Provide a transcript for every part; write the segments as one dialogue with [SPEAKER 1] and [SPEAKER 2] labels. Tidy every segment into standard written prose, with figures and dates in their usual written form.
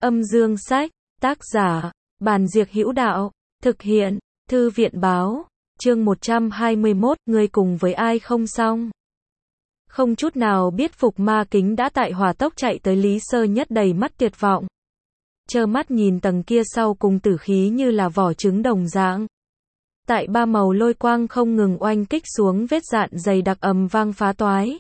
[SPEAKER 1] Âm dương sách, tác giả, Bàn Diệc Hữu Đạo, thực hiện, Thư viện báo, chương 121, ngươi cùng với ai không xong. Không chút nào biết Phục Ma Kính đã tại hỏa tốc chạy tới Lý Sơ Nhất đầy mắt tuyệt vọng. Trơ mắt nhìn tầng kia sau cùng tử khí như là vỏ trứng đồng dạng. Tại ba màu lôi quang không ngừng oanh kích xuống vết dạn dày đặc ầm vang phá toái.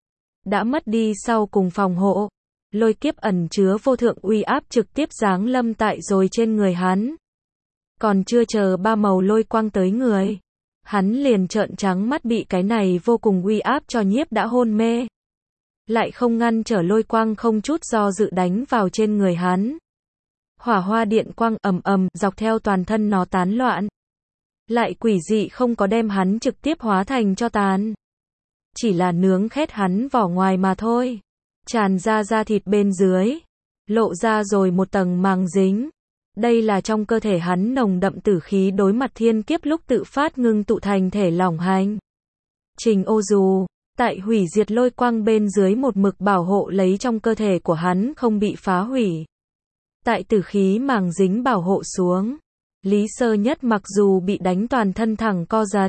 [SPEAKER 1] Đã mất đi sau cùng phòng hộ. Lôi kiếp ẩn chứa vô thượng uy áp trực tiếp giáng lâm tại rồi trên người hắn. Còn chưa chờ ba màu lôi quang tới người, hắn liền trợn trắng mắt bị cái này vô cùng uy áp cho nhiếp đã hôn mê. Lại không ngăn trở lôi quang không chút do dự đánh vào trên người hắn. Hỏa hoa điện quang ầm ầm dọc theo toàn thân nó tán loạn. Lại quỷ dị không có đem hắn trực tiếp hóa thành tro tàn. Chỉ là nướng khét hắn vỏ ngoài mà thôi. Tràn ra da thịt bên dưới, lộ ra rồi một tầng màng dính. Đây là trong cơ thể hắn nồng đậm tử khí đối mặt thiên kiếp lúc tự phát ngưng tụ thành thể lỏng hành. Trình Ô Dù, tại hủy diệt lôi quang bên dưới một mực bảo hộ lấy trong cơ thể của hắn không bị phá hủy. Tại tử khí màng dính bảo hộ xuống, Lý Sơ Nhất mặc dù bị đánh toàn thân thẳng co giật,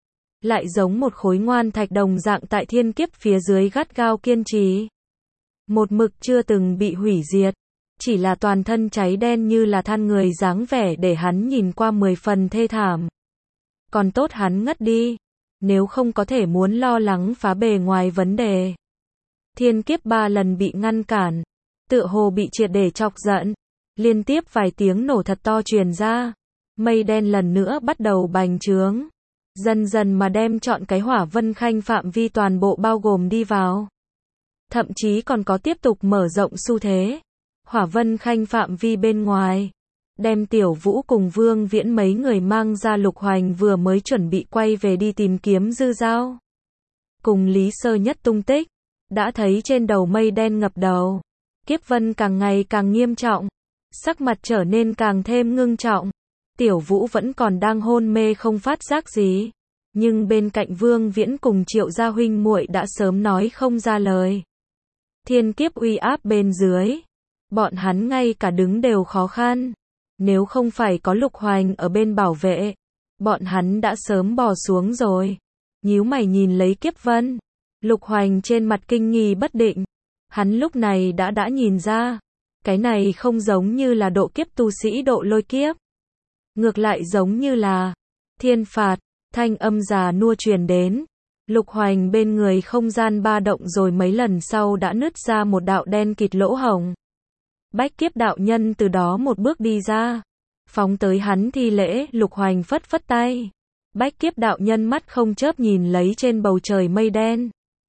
[SPEAKER 1] lại giống một khối ngoan thạch đồng dạng tại thiên kiếp phía dưới gắt gao kiên trì. Một mực chưa từng bị hủy diệt, chỉ là toàn thân cháy đen như là than người dáng vẻ để hắn nhìn qua 10 phần thê thảm. Còn tốt hắn ngất đi, nếu không có thể muốn lo lắng phá bề ngoài vấn đề. Thiên kiếp 3 lần bị ngăn cản, tựa hồ bị triệt để chọc giận, liên tiếp vài tiếng nổ thật to truyền ra, mây đen lần nữa bắt đầu bành trướng, dần dần mà đem trọn cái Hỏa Vân Khanh phạm vi toàn bộ bao gồm đi vào. Thậm chí còn có tiếp tục mở rộng xu thế. Hỏa Vân Khanh phạm vi bên ngoài, đem Tiểu Vũ cùng Vương Viễn mấy người mang ra. Lục Hoành vừa mới chuẩn bị quay về đi tìm kiếm Dư Dao cùng Lý Sơ Nhất tung tích, đã thấy trên đầu mây đen ngập đầu, kiếp vân càng ngày càng nghiêm trọng, sắc mặt trở nên càng thêm ngưng trọng. Tiểu Vũ vẫn còn đang hôn mê không phát giác gì, nhưng bên cạnh Vương Viễn cùng Triệu gia huynh muội đã sớm nói không ra lời. Thiên kiếp uy áp bên dưới, bọn hắn ngay cả đứng đều khó khăn. Nếu không phải có Lục Hoành ở bên bảo vệ, bọn hắn đã sớm bò xuống rồi. Nhíu mày nhìn lấy kiếp vân, Lục Hoành trên mặt kinh nghi bất định. Hắn lúc này đã nhìn ra, cái này không giống như là độ kiếp tu sĩ độ lôi kiếp. Ngược lại giống như là thiên phạt. Thanh âm già nua truyền đến. Lục Hoành bên người không gian ba động rồi mấy lần sau đã nứt ra một đạo đen kịt lỗ hổng. Bách Kiếp đạo nhân từ đó một bước đi ra, phóng tới hắn thi lễ. Lục Hoành phất phất tay. Bách Kiếp đạo nhân mắt không chớp nhìn lấy trên bầu trời mây đen,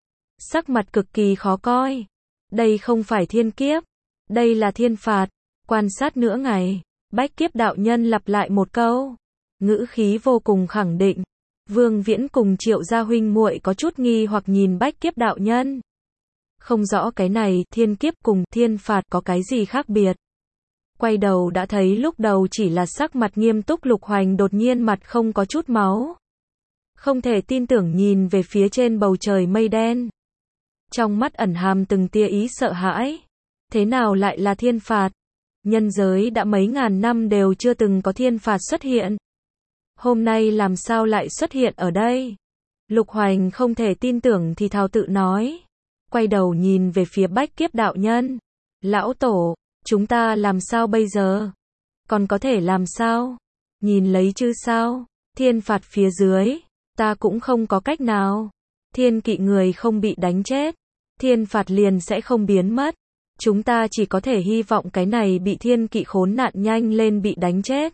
[SPEAKER 1] sắc mặt cực kỳ khó coi. Đây không phải thiên kiếp, đây là thiên phạt. Quan sát nửa ngày, Bách Kiếp đạo nhân lặp lại một câu, ngữ khí vô cùng khẳng định. Vương Viễn cùng Triệu gia huynh muội có chút nghi hoặc nhìn Bách Kiếp đạo nhân. Không rõ cái này, thiên kiếp cùng thiên phạt có cái gì khác biệt. Quay đầu đã thấy lúc đầu chỉ là sắc mặt nghiêm túc Lục Hoành đột nhiên mặt không có chút máu. Không thể tin tưởng nhìn về phía trên bầu trời mây đen. Trong mắt ẩn hàm từng tia ý sợ hãi. Thế nào lại là thiên phạt? Nhân giới đã mấy ngàn năm đều chưa từng có thiên phạt xuất hiện. Hôm nay làm sao lại xuất hiện ở đây? Lục Hoành không thể tin tưởng thì thào tự nói. Quay đầu nhìn về phía Bách Kiếp đạo nhân. Lão tổ, chúng ta làm sao bây giờ? Còn có thể làm sao? Nhìn lấy chứ sao? Thiên phạt phía dưới, ta cũng không có cách nào. Thiên kỵ người không bị đánh chết, thiên phạt liền sẽ không biến mất. Chúng ta chỉ có thể hy vọng cái này bị thiên kỵ khốn nạn nhanh lên bị đánh chết.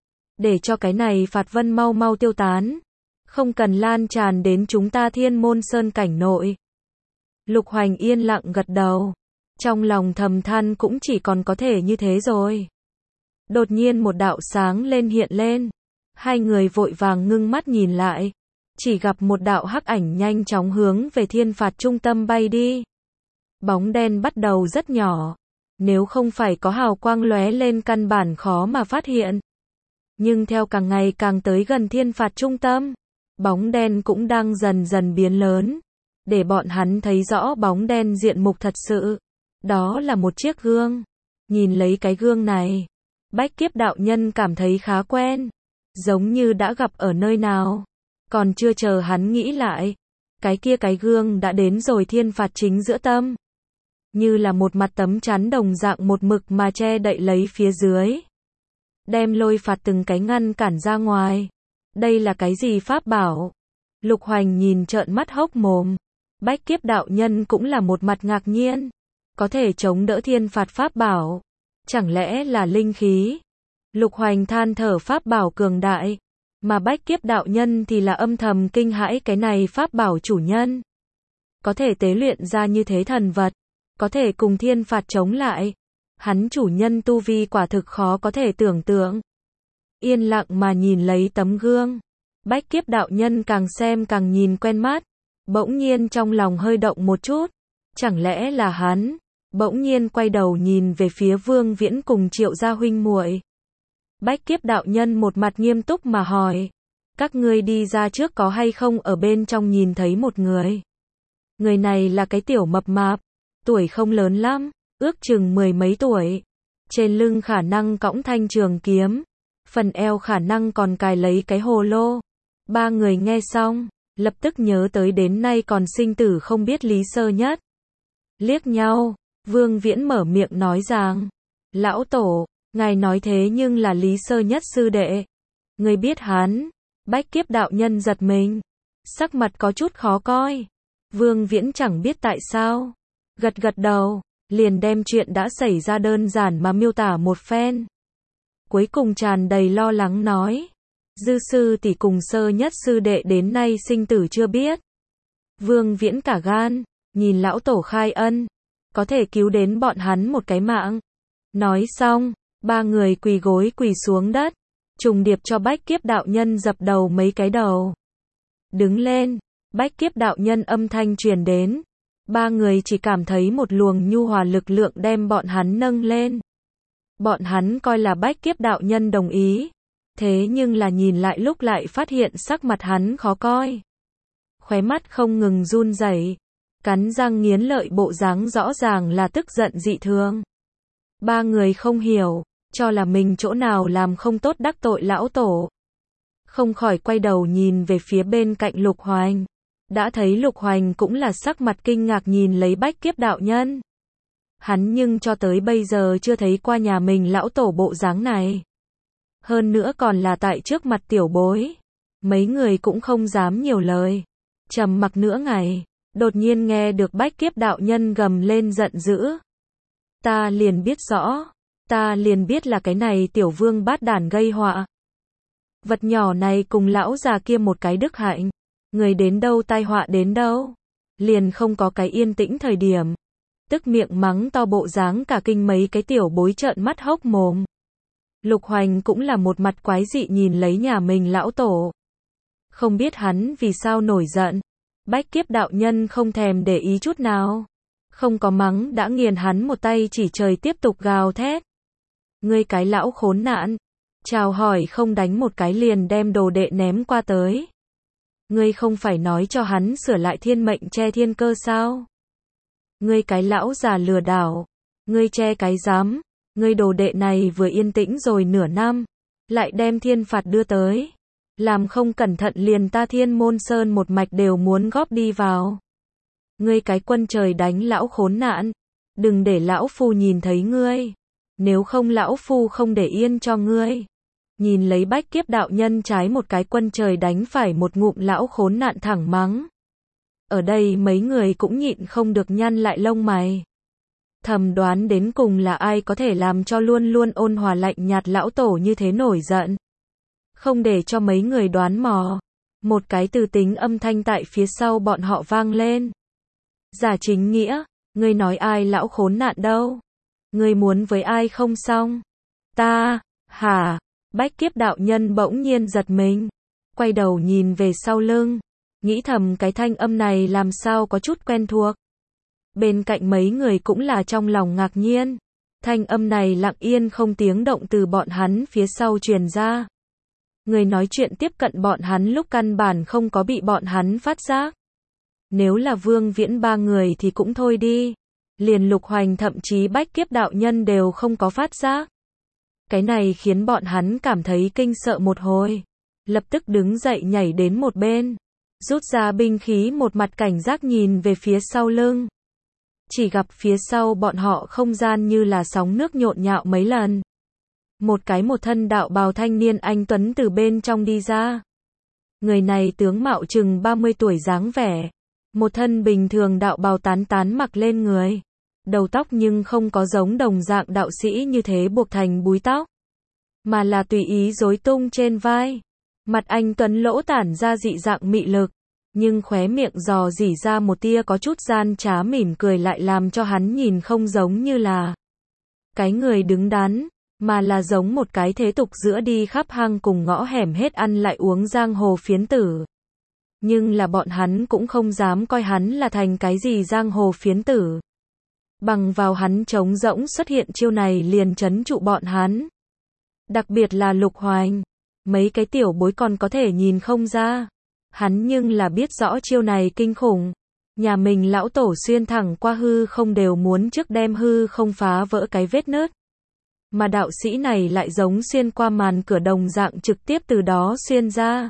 [SPEAKER 1] Để cho cái này phạt vân mau mau tiêu tán. Không cần lan tràn đến chúng ta Thiên Môn Sơn cảnh nội. Lục Hoành yên lặng gật đầu. Trong lòng thầm than cũng chỉ còn có thể như thế rồi. Đột nhiên một đạo sáng lên hiện lên. Hai người vội vàng ngưng mắt nhìn lại. Chỉ gặp một đạo hắc ảnh nhanh chóng hướng về thiên phạt trung tâm bay đi. Bóng đen bắt đầu rất nhỏ. Nếu không phải có hào quang lóe lên căn bản khó mà phát hiện. Nhưng theo càng ngày càng tới gần thiên phạt trung tâm, bóng đen cũng đang dần dần biến lớn, để bọn hắn thấy rõ bóng đen diện mục thật sự. Đó là một chiếc gương. Nhìn lấy cái gương này, Bách Kiếp đạo nhân cảm thấy khá quen, giống như đã gặp ở nơi nào. Còn chưa chờ hắn nghĩ lại, cái gương đã đến rồi thiên phạt chính giữa tâm. Như là một mặt tấm chắn đồng dạng một mực mà che đậy lấy phía dưới. Đem lôi phạt từng cái ngăn cản ra ngoài. Đây là cái gì pháp bảo? Lục Hoành nhìn trợn mắt hốc mồm. Bách Kiếp đạo nhân cũng là một mặt ngạc nhiên. Có thể chống đỡ thiên phạt pháp bảo. Chẳng lẽ là linh khí? Lục Hoành than thở pháp bảo cường đại. Mà Bách Kiếp đạo nhân thì là âm thầm kinh hãi cái này pháp bảo chủ nhân. Có thể tế luyện ra như thế thần vật. Có thể cùng thiên phạt chống lại. Hắn chủ nhân tu vi quả thực khó có thể tưởng tượng. Yên lặng mà nhìn lấy tấm gương. Bách Kiếp đạo nhân càng xem càng nhìn quen mắt. Bỗng nhiên trong lòng hơi động một chút. Chẳng lẽ là hắn? Bỗng nhiên quay đầu nhìn về phía Vương Viễn cùng Triệu gia huynh muội. Bách Kiếp đạo nhân một mặt nghiêm túc mà hỏi. Các ngươi đi ra trước có hay không ở bên trong nhìn thấy một người? Người này là cái tiểu mập mạp. Tuổi không lớn lắm, ước chừng 10 mấy tuổi. Trên lưng khả năng cõng thanh trường kiếm. Phần eo khả năng còn cài lấy cái hồ lô. Ba người nghe xong, lập tức nhớ tới đến nay còn sinh tử không biết Lý Sơ Nhất. Liếc nhau, Vương Viễn mở miệng nói rằng, lão tổ, ngài nói thế nhưng là Lý Sơ Nhất sư đệ. Người biết hắn? Bách Kiếp đạo nhân giật mình. Sắc mặt có chút khó coi. Vương Viễn chẳng biết tại sao. Gật gật đầu, liền đem chuyện đã xảy ra đơn giản mà miêu tả một phen. Cuối cùng tràn đầy lo lắng nói. Dư sư tỷ cùng Sơ Nhất sư đệ đến nay sinh tử chưa biết. Vương Viễn cả gan, nhìn lão tổ khai ân. Có thể cứu đến bọn hắn một cái mạng. Nói xong, ba người quỳ gối quỳ xuống đất. Trùng điệp cho Bách Kiếp đạo nhân dập đầu mấy cái đầu. Đứng lên, Bách Kiếp đạo nhân âm thanh truyền đến. Ba người chỉ cảm thấy một luồng nhu hòa lực lượng đem bọn hắn nâng lên. Bọn hắn coi là Bách Kiếp đạo nhân đồng ý. Thế nhưng là nhìn lại lúc lại phát hiện sắc mặt hắn khó coi. Khóe mắt không ngừng run rẩy, cắn răng nghiến lợi bộ dáng rõ ràng là tức giận dị thường. Ba người không hiểu, cho là mình chỗ nào làm không tốt đắc tội lão tổ. Không khỏi quay đầu nhìn về phía bên cạnh Lục Hoành. Đã thấy Lục Hoành cũng là sắc mặt kinh ngạc nhìn lấy Bách Kiếp đạo nhân. Hắn nhưng cho tới bây giờ chưa thấy qua nhà mình lão tổ bộ dáng này. Hơn nữa còn là tại trước mặt tiểu bối. Mấy người cũng không dám nhiều lời. Trầm mặc nửa ngày, đột nhiên nghe được Bách Kiếp đạo nhân gầm lên giận dữ. Ta liền biết rõ, ta liền biết là cái này tiểu vương bát đản gây họa. Vật nhỏ này cùng lão già kia một cái đức hạnh. Người đến đâu tai họa đến đâu. Liền không có cái yên tĩnh thời điểm. Tức miệng mắng to bộ dáng cả kinh mấy cái tiểu bối trợn mắt hốc mồm. Lục Hoành cũng là một mặt quái dị nhìn lấy nhà mình lão tổ. Không biết hắn vì sao nổi giận. Bách Kiếp đạo nhân không thèm để ý chút nào. Không có mắng đã nghiền hắn một tay chỉ trời tiếp tục gào thét. Ngươi cái lão khốn nạn. Chào hỏi không đánh một cái liền đem đồ đệ ném qua tới. Ngươi không phải nói cho hắn sửa lại thiên mệnh che thiên cơ sao? Ngươi cái lão già lừa đảo. Ngươi che cái rắm. Ngươi đồ đệ này vừa yên tĩnh rồi nửa năm. Lại đem thiên phạt đưa tới. Làm không cẩn thận liền ta Thiên Môn Sơn một mạch đều muốn góp đi vào. Ngươi cái quân trời đánh lão khốn nạn. Đừng để lão phu nhìn thấy ngươi. Nếu không lão phu không để yên cho ngươi. Nhìn lấy Bách Kiếp đạo nhân trái một cái quân trời đánh phải một ngụm lão khốn nạn thẳng mắng. Ở đây mấy người cũng nhịn không được nhăn lại lông mày. Thầm đoán đến cùng là ai có thể làm cho luôn luôn ôn hòa lạnh nhạt lão tổ như thế nổi giận. Không để cho mấy người đoán mò. Một cái từ tính âm thanh tại phía sau bọn họ vang lên. Giả chính nghĩa, ngươi nói ai lão khốn nạn đâu? Ngươi muốn với ai không xong? Ta, hả? Bách Kiếp đạo nhân bỗng nhiên giật mình. Quay đầu nhìn về sau lưng. Nghĩ thầm cái thanh âm này làm sao có chút quen thuộc. Bên cạnh mấy người cũng là trong lòng ngạc nhiên. Thanh âm này lặng yên không tiếng động từ bọn hắn phía sau truyền ra. Người nói chuyện tiếp cận bọn hắn lúc căn bản không có bị bọn hắn phát giác. Nếu là Vương Viễn ba người thì cũng thôi đi. liền Lục Hoành thậm chí Bách Kiếp đạo nhân đều không có phát giác. Cái này khiến bọn hắn cảm thấy kinh sợ một hồi, lập tức đứng dậy nhảy đến một bên, rút ra binh khí, một mặt cảnh giác nhìn về phía sau lưng. Chỉ gặp phía sau bọn họ không gian như là sóng nước nhộn nhạo mấy lần. Một thân đạo bào thanh niên anh tuấn từ bên trong đi ra. Người này tướng mạo chừng 30 tuổi dáng vẻ, một thân bình thường đạo bào tán mặc lên người. Đầu tóc nhưng không có giống đồng dạng đạo sĩ như thế buộc thành búi tóc, mà là tùy ý rối tung trên vai. Mặt anh tuấn lỗ tản ra dị dạng mị lực, nhưng khóe miệng dò dỉ ra một tia có chút gian trá mỉm cười, lại làm cho hắn nhìn không giống như là cái người đứng đắn, mà là giống một cái thế tục giữa đi khắp hang cùng ngõ hẻm hết ăn lại uống giang hồ phiến tử. Nhưng là bọn hắn cũng không dám coi hắn là thành cái gì giang hồ phiến tử. Bằng vào hắn trống rỗng xuất hiện chiêu này liền trấn trụ bọn hắn. Đặc biệt là Lục Hoành, mấy cái tiểu bối còn có thể nhìn không ra. Hắn nhưng là biết rõ chiêu này kinh khủng. Nhà mình lão tổ xuyên thẳng qua hư không đều muốn trước đem hư không phá vỡ cái vết nứt. Mà đạo sĩ này lại giống xuyên qua màn cửa đồng dạng trực tiếp từ đó xuyên ra.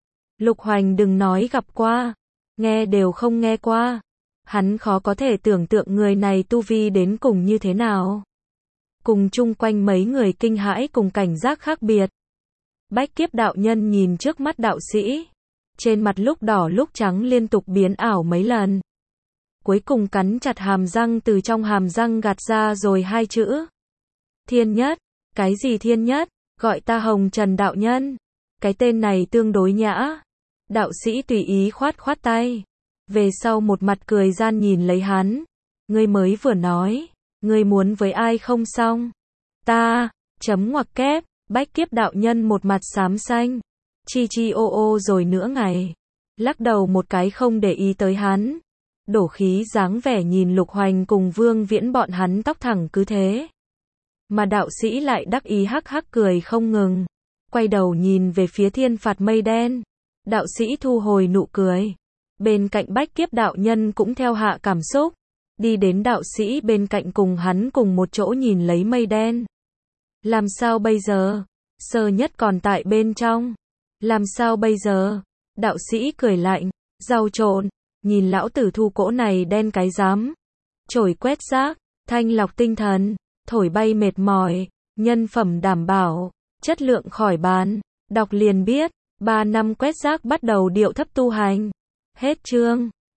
[SPEAKER 1] Lục Hoành đừng nói gặp qua, nghe đều không nghe qua. Hắn khó có thể tưởng tượng người này tu vi đến cùng như thế nào. Cùng chung quanh mấy người kinh hãi cùng cảnh giác khác biệt. Bách Kiếp đạo nhân nhìn trước mắt đạo sĩ, trên mặt lúc đỏ lúc trắng liên tục biến ảo mấy lần. Cuối cùng cắn chặt hàm răng, từ trong hàm răng gạt ra rồi hai chữ. Thiên Nhất. Cái gì Thiên Nhất? Gọi ta Hồng Trần đạo nhân. Cái tên này tương đối nhã. Đạo sĩ tùy ý khoát tay. Về sau một mặt cười gian nhìn lấy hắn. Ngươi mới vừa nói, ngươi muốn với ai không xong? Ta, chấm ngoặc kép. Bách Kiếp đạo nhân một mặt xám xanh. Chi ô rồi nữa ngày. Lắc đầu một cái không để ý tới hắn. Đổ khí dáng vẻ nhìn Lục Hoành cùng Vương Viễn bọn hắn tóc thẳng cứ thế. Mà đạo sĩ lại đắc ý hắc hắc cười không ngừng. Quay đầu nhìn về phía thiên phạt mây đen. Đạo sĩ thu hồi nụ cười. Bên cạnh Bách Kiếp đạo nhân cũng theo hạ cảm xúc. Đi đến đạo sĩ bên cạnh cùng hắn cùng một chỗ nhìn lấy mây đen. Làm sao bây giờ? Sơ Nhất còn tại bên trong. Làm sao bây giờ? Đạo sĩ cười lạnh. Rau trộn. Nhìn lão tử thu cỗ này đen cái dám. Chổi quét rác. Thanh lọc tinh thần. Thổi bay mệt mỏi. Nhân phẩm đảm bảo. Chất lượng khỏi bàn. Đọc liền biết. 3 năm quét rác bắt đầu điệu thấp tu hành. Hết chương.